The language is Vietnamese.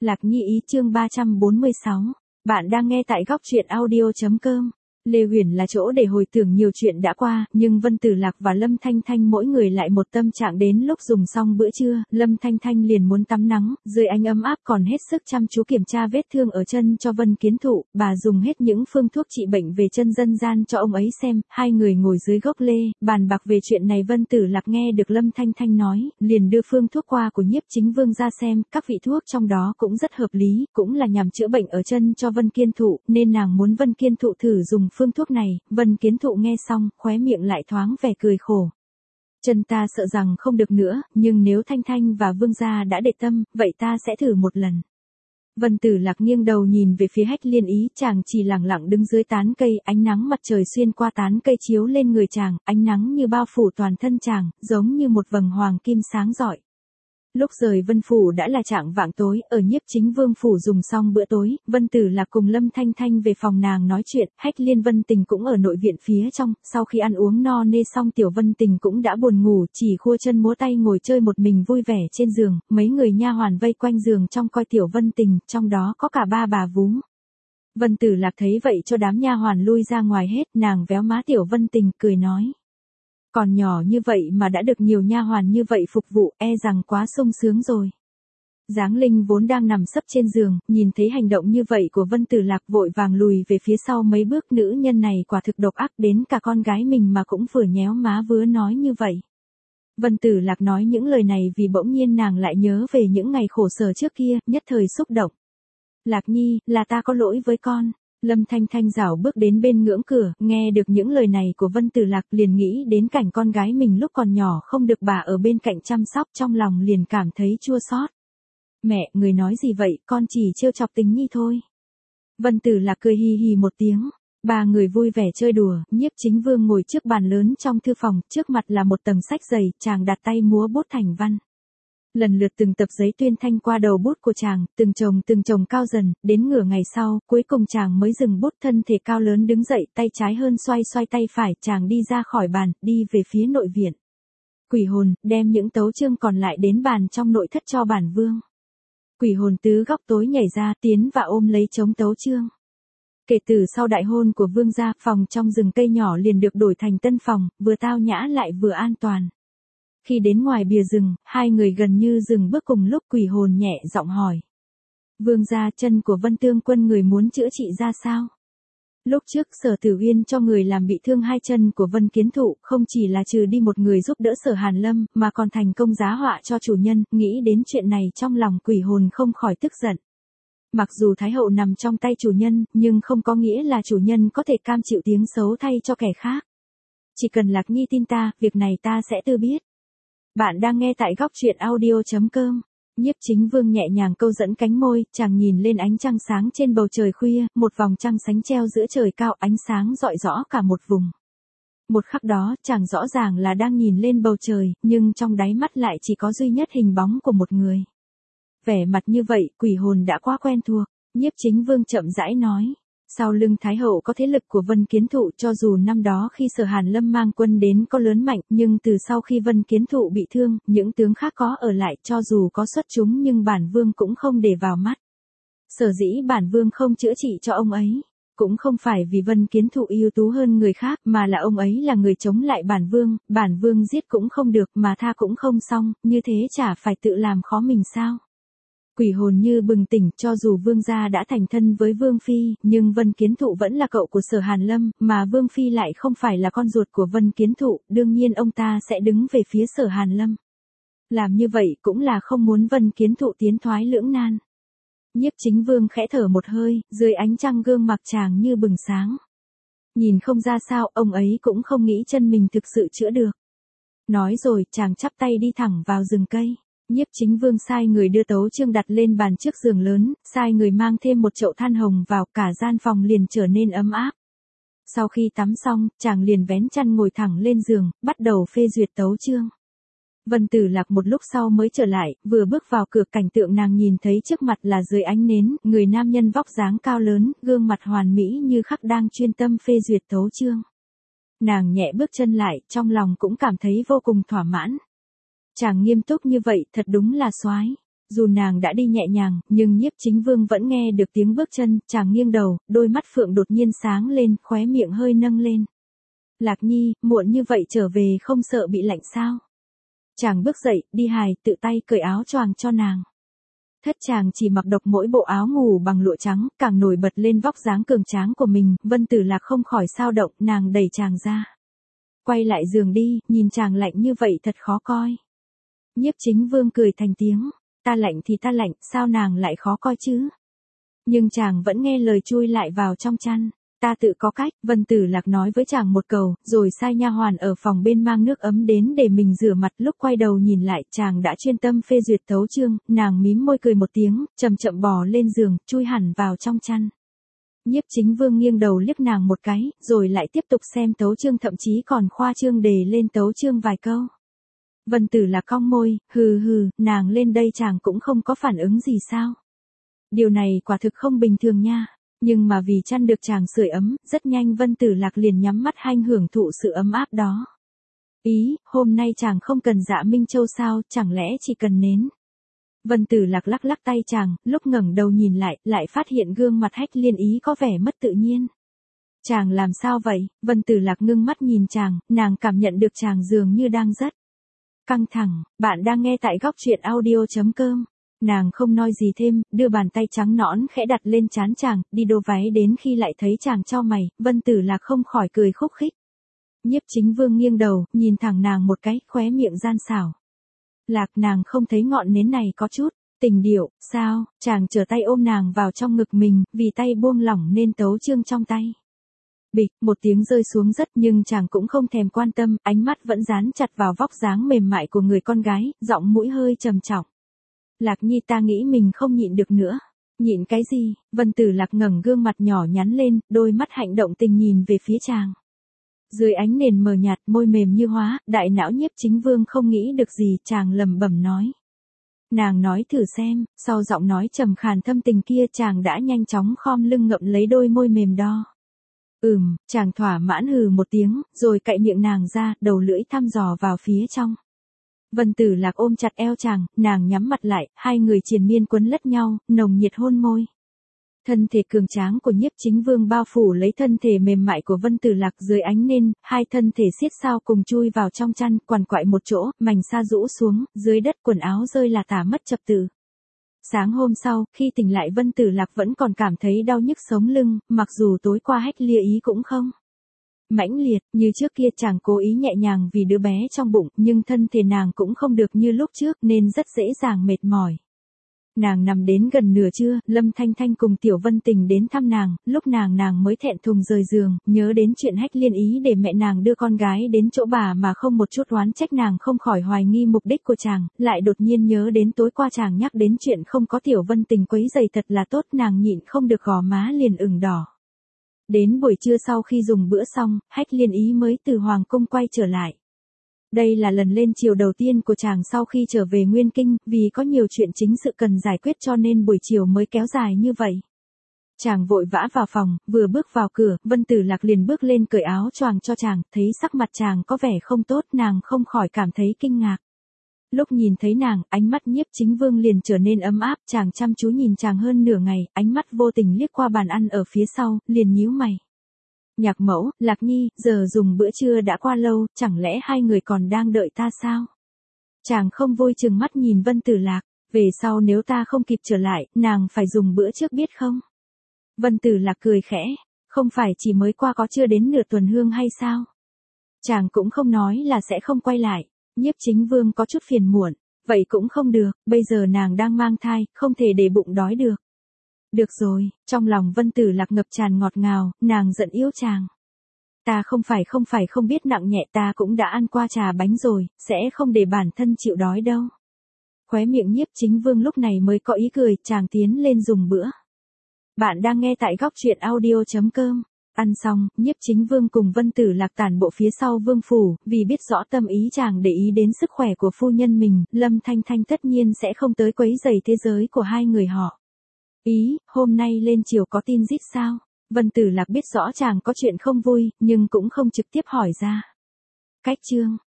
Lạc Nhi ý chương 346. Bạn đang nghe tại góc truyện audio.com. Lê Huyền là chỗ để hồi tưởng nhiều chuyện đã qua, nhưng Vân Tử Lạc và Lâm Thanh Thanh mỗi người lại một tâm trạng đến lúc dùng xong bữa trưa, Lâm Thanh Thanh liền muốn tắm nắng, dưới ánh ấm áp còn hết sức chăm chú kiểm tra vết thương ở chân cho Vân Kiến Thụ, bà dùng hết những phương thuốc trị bệnh về chân dân gian cho ông ấy xem, hai người ngồi dưới gốc lê, bàn bạc về chuyện này. Vân Tử Lạc nghe được Lâm Thanh Thanh nói, liền đưa phương thuốc qua của Nhiếp Chính Vương ra xem, các vị thuốc trong đó cũng rất hợp lý, cũng là nhằm chữa bệnh ở chân cho Vân Kiến Thụ, nên nàng muốn Vân Kiến Thụ thử dùng phương thuốc này. Vân Kiến Thụ nghe xong, khóe miệng lại thoáng vẻ cười khổ. Chân ta sợ rằng không được nữa, nhưng nếu Thanh Thanh và Vương gia đã để tâm, vậy ta sẽ thử một lần. Vân Tử Lạc nghiêng đầu nhìn về phía Hách Liên Ý, chàng chỉ lẳng lặng đứng dưới tán cây, ánh nắng mặt trời xuyên qua tán cây chiếu lên người chàng, ánh nắng như bao phủ toàn thân chàng, giống như một vầng hoàng kim sáng rọi. Lúc rời Vân Phủ đã là chạng vạng tối, ở Nhiếp Chính Vương Phủ dùng xong bữa tối, Vân Tử Lạc cùng Lâm Thanh Thanh về phòng nàng nói chuyện, Hách Liên Vân Tình cũng ở nội viện phía trong, sau khi ăn uống no nê xong Tiểu Vân Tình cũng đã buồn ngủ, chỉ khua chân múa tay ngồi chơi một mình vui vẻ trên giường, mấy người nha hoàn vây quanh giường trong coi Tiểu Vân Tình, trong đó có cả ba bà vú. Vân Tử Lạc thấy vậy cho đám nha hoàn lui ra ngoài hết, nàng véo má Tiểu Vân Tình, cười nói. Còn nhỏ như vậy mà đã được nhiều nha hoàn như vậy phục vụ, e rằng quá sung sướng rồi. Giáng Linh vốn đang nằm sấp trên giường, nhìn thấy hành động như vậy của Vân Tử Lạc vội vàng lùi về phía sau mấy bước, nữ nhân này quả thực độc ác, đến cả con gái mình mà cũng vừa nhéo má vừa nói như vậy. Vân Tử Lạc nói những lời này vì bỗng nhiên nàng lại nhớ về những ngày khổ sở trước kia, nhất thời xúc động. Lạc Nhi, là ta có lỗi với con. Lâm Thanh Thanh rảo bước đến bên ngưỡng cửa, nghe được những lời này của Vân Tử Lạc liền nghĩ đến cảnh con gái mình lúc còn nhỏ không được bà ở bên cạnh chăm sóc, trong lòng liền cảm thấy chua xót. Mẹ, người nói gì vậy, con chỉ trêu chọc Tình Nhi thôi. Vân Tử Lạc cười hì hì một tiếng. Ba người vui vẻ chơi đùa, Nhiếp Chính Vương ngồi trước bàn lớn trong thư phòng, trước mặt là một tầng sách dày, chàng đặt tay múa bút thành văn. Lần lượt từng tập giấy tuyên thanh qua đầu bút của chàng, từng chồng cao dần, đến nửa ngày sau, cuối cùng chàng mới dừng bút, thân thể cao lớn đứng dậy, tay trái hơn xoay tay phải, chàng đi ra khỏi bàn, đi về phía nội viện. Quỷ hồn, đem những tấu chương còn lại đến bàn trong nội thất cho bản vương. Quỷ hồn tứ góc tối nhảy ra, tiến và ôm lấy trống tấu chương. Kể từ sau đại hôn của vương gia, phòng trong rừng cây nhỏ liền được đổi thành tân phòng, vừa tao nhã lại vừa an toàn. Khi đến ngoài bìa rừng, hai người gần như dừng bước cùng lúc. Quỷ hồn nhẹ giọng hỏi. Vương gia, chân của Vân Tương Quân người muốn chữa trị ra sao? Lúc trước Sở Tử Uyên cho người làm bị thương hai chân của Vân Kiến Thụ, không chỉ là trừ đi một người giúp đỡ Sở Hàn Lâm, mà còn thành công giá họa cho chủ nhân, nghĩ đến chuyện này trong lòng quỷ hồn không khỏi tức giận. Mặc dù Thái Hậu nằm trong tay chủ nhân, nhưng không có nghĩa là chủ nhân có thể cam chịu tiếng xấu thay cho kẻ khác. Chỉ cần Lạc Nhi tin ta, việc này ta sẽ tự biết. Bạn đang nghe tại góc truyện audio.com. Nhiếp Chính Vương nhẹ nhàng câu dẫn cánh môi, chàng nhìn lên ánh trăng sáng trên bầu trời khuya, một vòng trăng sánh treo giữa trời cao, ánh sáng rọi rõ cả một vùng. Một khắc đó, chàng rõ ràng là đang nhìn lên bầu trời, nhưng trong đáy mắt lại chỉ có duy nhất hình bóng của một người. Vẻ mặt như vậy, quỷ hồn đã quá quen thuộc. Nhiếp Chính Vương chậm rãi nói. Sau lưng Thái Hậu có thế lực của Vân Kiến Thụ, cho dù năm đó khi Sở Hàn Lâm mang quân đến có lớn mạnh, nhưng từ sau khi Vân Kiến Thụ bị thương, những tướng khác có ở lại, cho dù có xuất chúng nhưng bản vương cũng không để vào mắt. Sở dĩ bản vương không chữa trị cho ông ấy, cũng không phải vì Vân Kiến Thụ ưu tú hơn người khác, mà là ông ấy là người chống lại bản vương giết cũng không được mà tha cũng không xong, như thế chả phải tự làm khó mình sao? Quỷ hồn như bừng tỉnh, cho dù vương gia đã thành thân với vương phi, nhưng Vân Kiến Thụ vẫn là cậu của Sở Hàn Lâm, mà vương phi lại không phải là con ruột của Vân Kiến Thụ, đương nhiên ông ta sẽ đứng về phía Sở Hàn Lâm. Làm như vậy cũng là không muốn Vân Kiến Thụ tiến thoái lưỡng nan. Nhiếp Chính Vương khẽ thở một hơi, dưới ánh trăng gương mặt chàng như bừng sáng. Nhìn không ra sao, ông ấy cũng không nghĩ chân mình thực sự chữa được. Nói rồi, chàng chắp tay đi thẳng vào rừng cây. Nhiếp Chính Vương sai người đưa tấu chương đặt lên bàn trước giường lớn, sai người mang thêm một chậu than hồng vào, cả gian phòng liền trở nên ấm áp. Sau khi tắm xong, chàng liền vén chăn ngồi thẳng lên giường, bắt đầu phê duyệt tấu chương. Vân Tử Lạc một lúc sau mới trở lại, vừa bước vào cửa, cảnh tượng nàng nhìn thấy trước mặt là dưới ánh nến, người nam nhân vóc dáng cao lớn, gương mặt hoàn mỹ như khắc đang chuyên tâm phê duyệt tấu chương. Nàng nhẹ bước chân lại, trong lòng cũng cảm thấy vô cùng thỏa mãn. Chàng nghiêm túc như vậy, thật đúng là soái. Dù nàng đã đi nhẹ nhàng, nhưng Nhiếp Chính Vương vẫn nghe được tiếng bước chân, chàng nghiêng đầu, đôi mắt phượng đột nhiên sáng lên, khóe miệng hơi nâng lên. Lạc Nhi, muộn như vậy trở về không sợ bị lạnh sao? Chàng bước dậy, đi hài, tự tay cởi áo choàng cho nàng. Thất chàng chỉ mặc độc mỗi bộ áo ngủ bằng lụa trắng, càng nổi bật lên vóc dáng cường tráng của mình, Vân Tử Lạc không khỏi sao động, nàng đẩy chàng ra. Quay lại giường đi, nhìn chàng lạnh như vậy thật khó coi. Nhiếp Chính Vương cười thành tiếng, ta lạnh thì ta lạnh, sao nàng lại khó coi chứ? Nhưng chàng vẫn nghe lời chui lại vào trong chăn. Ta tự có cách, Vân Tử Lạc nói với chàng một câu, rồi sai nha hoàn ở phòng bên mang nước ấm đến để mình rửa mặt. Lúc quay đầu nhìn lại, chàng đã chuyên tâm phê duyệt tấu chương, nàng mím môi cười một tiếng, chậm chậm bò lên giường, chui hẳn vào trong chăn. Nhiếp Chính Vương nghiêng đầu liếc nàng một cái, rồi lại tiếp tục xem tấu chương, thậm chí còn khoa trương đề lên tấu chương vài câu. Vân Tử Lạc cong môi, hừ hừ, nàng lên đây chàng cũng không có phản ứng gì sao? Điều này quả thực không bình thường nha. Nhưng mà vì chăn được chàng sưởi ấm, rất nhanh Vân Tử Lạc liền nhắm mắt hanh hưởng thụ sự ấm áp đó. Ý, hôm nay chàng không cần Dạ Minh Châu sao, chẳng lẽ chỉ cần nến? Vân Tử Lạc lắc lắc tay chàng, lúc ngẩng đầu nhìn lại phát hiện gương mặt Hách Liên Ý có vẻ mất tự nhiên. Chàng làm sao vậy? Vân Tử Lạc ngưng mắt nhìn chàng, nàng cảm nhận được chàng dường như đang rất căng thẳng. Bạn đang nghe tại góc truyện audio.com. Nàng không nói gì thêm, đưa bàn tay trắng nõn khẽ đặt lên trán chàng, đi đô váy đến khi lại thấy chàng chau mày, Vân Tử Lạc không khỏi cười khúc khích. Nhiếp Chính Vương nghiêng đầu, nhìn thẳng nàng một cái, khóe miệng gian xảo. Lạc, nàng không thấy ngọn nến này có chút tình điệu, sao? Chàng trở tay ôm nàng vào trong ngực mình, vì tay buông lỏng nên tấu chương trong tay. Bịch, một tiếng rơi xuống rất, nhưng chàng cũng không thèm quan tâm, ánh mắt vẫn dán chặt vào vóc dáng mềm mại của người con gái, giọng mũi hơi trầm trọng. Lạc Nhi, ta nghĩ mình không nhịn được nữa. Nhịn cái gì? Vân Tử Lạc ngẩng gương mặt nhỏ nhắn lên, đôi mắt hạnh động tình nhìn về phía chàng. Dưới ánh nền mờ nhạt, môi mềm như hóa, đại não Nhiếp Chính Vương không nghĩ được gì, chàng lẩm bẩm nói. Nàng nói thử xem, sau giọng nói trầm khàn thâm tình kia chàng đã nhanh chóng khom lưng ngậm lấy đôi môi mềm đo. Chàng thỏa mãn hừ một tiếng, rồi cạy miệng nàng ra, đầu lưỡi thăm dò vào phía trong. Vân Tử Lạc ôm chặt eo chàng, nàng nhắm mặt lại, hai người triền miên quấn lẫn nhau, nồng nhiệt hôn môi. Thân thể cường tráng của Nhiếp Chính Vương bao phủ lấy thân thể mềm mại của Vân Tử Lạc, dưới ánh nến, hai thân thể xiết sao cùng chui vào trong chăn, quằn quại một chỗ, mành sa rũ xuống, dưới đất quần áo rơi là tả mất trật tự. Sáng hôm sau, khi tỉnh lại Vân Tử Lạc vẫn còn cảm thấy đau nhức sống lưng, mặc dù tối qua Hách Liên Ý cũng không mãnh liệt, như trước kia chàng cố ý nhẹ nhàng vì đứa bé trong bụng, nhưng thân thể nàng cũng không được như lúc trước nên rất dễ dàng mệt mỏi. Nàng nằm đến gần nửa trưa, Lâm Thanh Thanh cùng Tiểu Vân Tình đến thăm nàng, lúc nàng mới thẹn thùng rời giường, nhớ đến chuyện Hách Liên Ý để mẹ nàng đưa con gái đến chỗ bà mà không một chút oán trách, nàng không khỏi hoài nghi mục đích của chàng, lại đột nhiên nhớ đến tối qua chàng nhắc đến chuyện không có Tiểu Vân Tình quấy rầy thật là tốt, nàng nhịn không được gò má liền ửng đỏ. Đến buổi trưa sau khi dùng bữa xong, Hách Liên Ý mới từ Hoàng Cung quay trở lại. Đây là lần lên chiều đầu tiên của chàng sau khi trở về Nguyên Kinh, vì có nhiều chuyện chính sự cần giải quyết cho nên buổi chiều mới kéo dài như vậy. Chàng vội vã vào phòng, vừa bước vào cửa, Vân Tử Lạc liền bước lên cởi áo choàng cho chàng, thấy sắc mặt chàng có vẻ không tốt, nàng không khỏi cảm thấy kinh ngạc. Lúc nhìn thấy nàng, ánh mắt Nhiếp Chính Vương liền trở nên ấm áp, chàng chăm chú nhìn chàng hơn nửa ngày, ánh mắt vô tình liếc qua bàn ăn ở phía sau, liền nhíu mày. Nhạc mẫu, Lạc Nhi, giờ dùng bữa trưa đã qua lâu, chẳng lẽ hai người còn đang đợi ta sao? Chàng không vui chừng mắt nhìn Vân Tử Lạc, về sau nếu ta không kịp trở lại, nàng phải dùng bữa trước biết không? Vân Tử Lạc cười khẽ, không phải chỉ mới qua có chưa đến nửa tuần hương hay sao? Chàng cũng không nói là sẽ không quay lại. Nhiếp Chính Vương có chút phiền muộn, vậy cũng không được, bây giờ nàng đang mang thai, không thể để bụng đói được. Được rồi, trong lòng Vân Tử Lạc ngập tràn ngọt ngào, nàng giận yếu chàng. Ta không phải không biết nặng nhẹ, ta cũng đã ăn qua trà bánh rồi, sẽ không để bản thân chịu đói đâu. Khóe miệng Nhiếp Chính Vương lúc này mới có ý cười, chàng tiến lên dùng bữa. Bạn đang nghe tại góc truyện audio.com. Ăn xong, Nhiếp Chính Vương cùng Vân Tử Lạc tản bộ phía sau vương phủ, vì biết rõ tâm ý chàng để ý đến sức khỏe của phu nhân mình, Lâm Thanh Thanh tất nhiên sẽ không tới quấy rầy thế giới của hai người họ. Ý, hôm nay lên chiều có tin rít sao? Vân Tử Lạc biết rõ chàng có chuyện không vui, nhưng cũng không trực tiếp hỏi ra. Cách chương.